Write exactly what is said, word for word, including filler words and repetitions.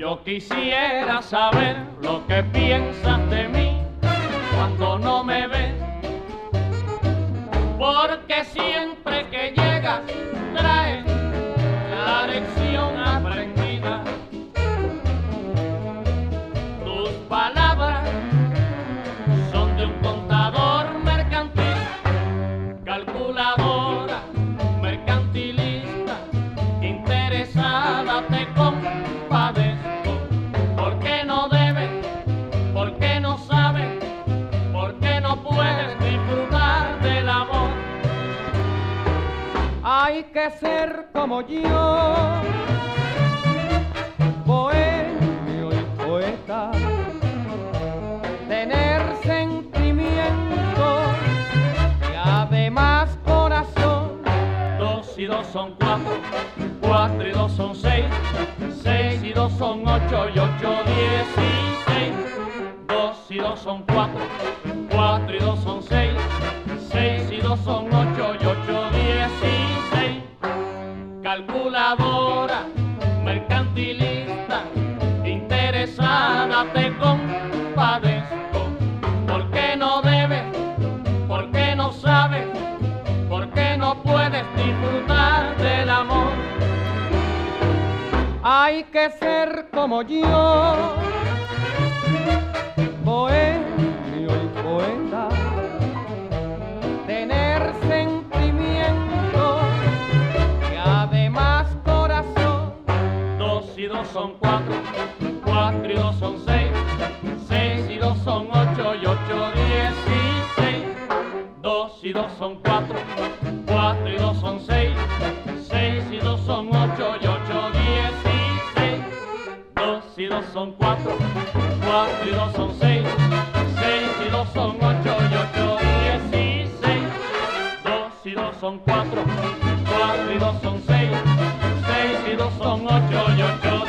Yo quisiera saber lo que piensas de mí cuando no me ves, porque siempre que llegas traes la lección aprendida. Tus palabras son de un contador mercantil, calculadora, mercantilista, interesada, te compadezco. ¿Por qué no debes? ¿Por qué no sabes? ¿Por qué no puedes disfrutar del amor? Hay que ser como yo, bohemio y poeta, tener sentimientos y además corazón. Dos y dos son cuatro, cuatro y dos son seis, seis y dos son ocho y ocho dieciséis. Dos y dos son cuatro, cuatro y dos son seis, seis y dos son ocho y ocho dieciséis. Calculadora, mercantilista, interesada, te compadezco. ¿Por qué no debes? ¿Por qué no sabes? ¿Por qué no puedes disfrutar del amor? Hay que ser como yo, bohemio y poeta, tener sentimientos y además corazón. Dos y dos son cuatro, cuatro y dos son seis, seis y dos son ocho y ocho dieciséis. Dos y dos son cuatro, cuatro y dos son seis, seis y dos son ocho y ocho dieciséis. Dos y dos son cuatro, cuatro y dos son seis, seis y dos son ocho y ocho dieciséis. Dos y dos son cuatro, cuatro y dos son seis, seis y dos son ocho y ocho